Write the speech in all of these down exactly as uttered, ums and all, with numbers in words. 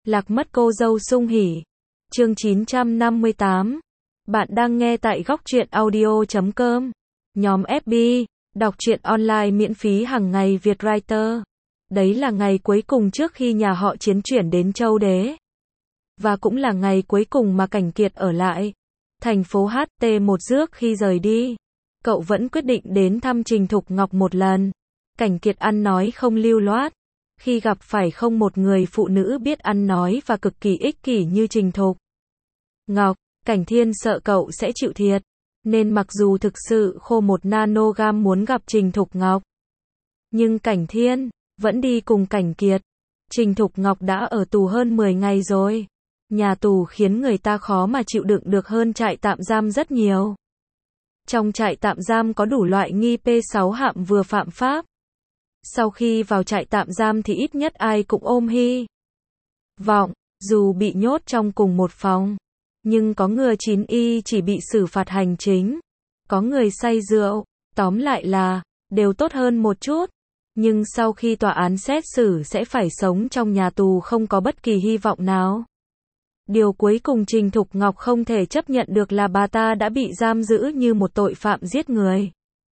Lạc mất cô dâu sung hỉ. Chương chín trăm năm mươi tám. Bạn đang nghe tại góc truyện audio chấm com. Nhóm ép bê, đọc truyện online miễn phí hàng ngày Việt Writer. Đấy là ngày cuối cùng trước khi nhà họ Chiến chuyển đến Châu Đế. Và cũng là ngày cuối cùng mà Cảnh Kiệt ở lại thành phố hát tê một rước khi rời đi. Cậu vẫn quyết định đến thăm Trình Thục Ngọc một lần. Cảnh Kiệt ăn nói không lưu loát. Khi gặp phải không một người phụ nữ biết ăn nói và cực kỳ ích kỷ như Trình Thục Ngọc, Cảnh Thiên sợ cậu sẽ chịu thiệt. Nên mặc dù thực sự khô một nanogam muốn gặp Trình Thục Ngọc, nhưng Cảnh Thiên vẫn đi cùng Cảnh Kiệt. Trình Thục Ngọc đã ở tù hơn mười ngày rồi. Nhà tù khiến người ta khó mà chịu đựng được hơn trại tạm giam rất nhiều. Trong trại tạm giam có đủ loại nghi pê sáu hạm vừa phạm pháp. Sau khi vào trại tạm giam thì ít nhất ai cũng ôm hy vọng, dù bị nhốt trong cùng một phòng. Nhưng có người chín y chỉ bị xử phạt hành chính. Có người say rượu. Tóm lại là, đều tốt hơn một chút. Nhưng sau khi tòa án xét xử sẽ phải sống trong nhà tù không có bất kỳ hy vọng nào. Điều cuối cùng Trình Thục Ngọc không thể chấp nhận được là bà ta đã bị giam giữ như một tội phạm giết người.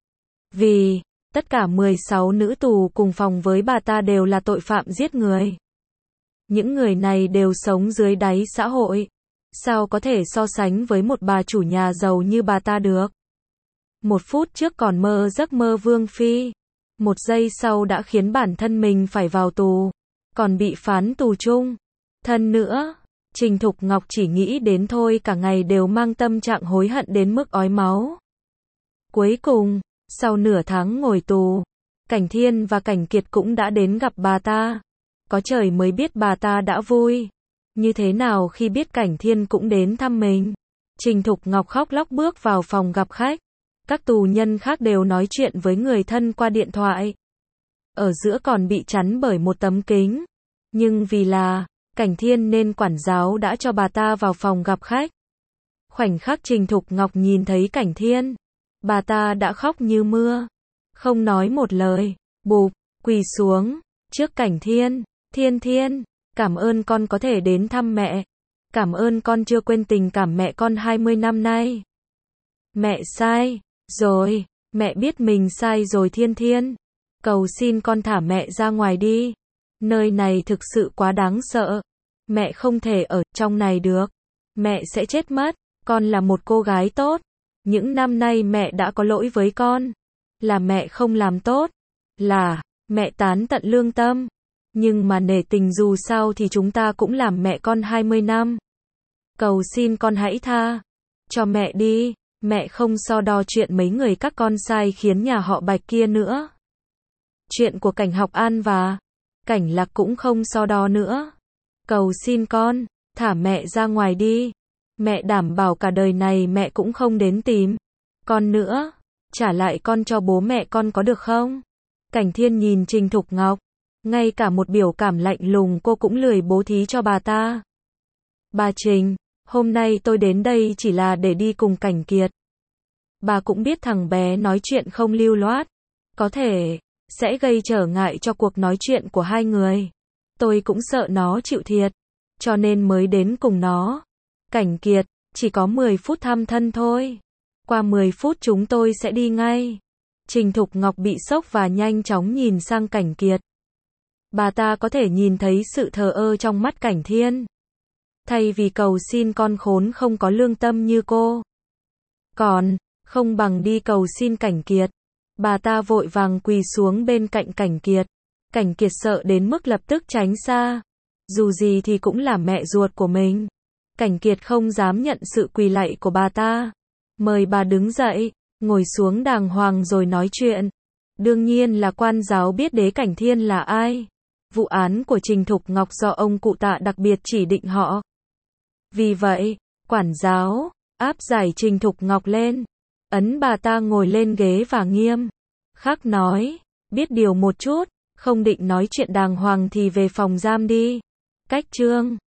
Vì tất cả mười sáu nữ tù cùng phòng với bà ta đều là tội phạm giết người. Những người này đều sống dưới đáy xã hội. Sao có thể so sánh với một bà chủ nhà giàu như bà ta được? Một phút trước còn mơ giấc mơ vương phi. Một giây sau đã khiến bản thân mình phải vào tù. Còn bị phán tù chung thân nữa. Trình Thục Ngọc chỉ nghĩ đến thôi cả ngày đều mang tâm trạng hối hận đến mức ói máu. Cuối cùng, sau nửa tháng ngồi tù, Cảnh Thiên và Cảnh Kiệt cũng đã đến gặp bà ta. Có trời mới biết bà ta đã vui như thế nào khi biết Cảnh Thiên cũng đến thăm mình. Trình Thục Ngọc khóc lóc bước vào phòng gặp khách. Các tù nhân khác đều nói chuyện với người thân qua điện thoại. Ở giữa còn bị chắn bởi một tấm kính. Nhưng vì là Cảnh Thiên nên quản giáo đã cho bà ta vào phòng gặp khách. Khoảnh khắc Trình Thục Ngọc nhìn thấy Cảnh Thiên, bà ta đã khóc như mưa. Không nói một lời, bụp, quỳ xuống trước Cảnh Thiên. Thiên Thiên, cảm ơn con có thể đến thăm mẹ. Cảm ơn con chưa quên tình cảm mẹ con hai mươi năm nay. Mẹ sai rồi, mẹ biết mình sai rồi Thiên Thiên. Cầu xin con thả mẹ ra ngoài đi. Nơi này thực sự quá đáng sợ. Mẹ không thể ở trong này được. Mẹ sẽ chết mất. Con là một cô gái tốt. Những năm nay mẹ đã có lỗi với con. Là mẹ không làm tốt. Là mẹ tán tận lương tâm. Nhưng mà nể tình dù sao thì chúng ta cũng làm mẹ con hai mươi năm. Cầu xin con hãy tha cho mẹ đi. Mẹ không so đo chuyện mấy người các con sai khiến nhà họ Bạch kia nữa. Chuyện của Cảnh Học An và Cảnh Lạc cũng không so đo nữa. Cầu xin con, thả mẹ ra ngoài đi. Mẹ đảm bảo cả đời này mẹ cũng không đến tìm con nữa. Trả lại con cho bố mẹ con có được không? Cảnh Thiên nhìn Trình Thục Ngọc. Ngay cả một biểu cảm lạnh lùng cô cũng lười bố thí cho bà ta. Bà Trình, hôm nay tôi đến đây chỉ là để đi cùng Cảnh Kiệt. Bà cũng biết thằng bé nói chuyện không lưu loát. Có thể sẽ gây trở ngại cho cuộc nói chuyện của hai người. Tôi cũng sợ nó chịu thiệt. Cho nên mới đến cùng nó. Cảnh Kiệt, chỉ có mười phút thăm thân thôi. Qua mười phút chúng tôi sẽ đi ngay. Trình Thục Ngọc bị sốc và nhanh chóng nhìn sang Cảnh Kiệt. Bà ta có thể nhìn thấy sự thờ ơ trong mắt Cảnh Thiên. Thay vì cầu xin con khốn không có lương tâm như cô, còn không bằng đi cầu xin Cảnh Kiệt. Bà ta vội vàng quỳ xuống bên cạnh Cảnh Kiệt. Cảnh Kiệt sợ đến mức lập tức tránh xa. Dù gì thì cũng là mẹ ruột của mình. Cảnh Kiệt không dám nhận sự quỳ lạy của bà ta. Mời bà đứng dậy, ngồi xuống đàng hoàng rồi nói chuyện. Đương nhiên là quan giáo biết đế Cảnh Thiên là ai. Vụ án của Trình Thục Ngọc do ông cụ Tạ đặc biệt chỉ định họ. Vì vậy, quản giáo áp giải Trình Thục Ngọc lên. Ấn bà ta ngồi lên ghế và nghiêm khắc nói, biết điều một chút, không định nói chuyện đàng hoàng thì về phòng giam đi. Cách chương